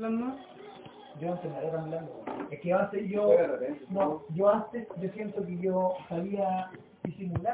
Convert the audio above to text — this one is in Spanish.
temblando? Yo antes no era tan blanco. Es que antes yo... No, yo antes yo siento que yo sabía disimular.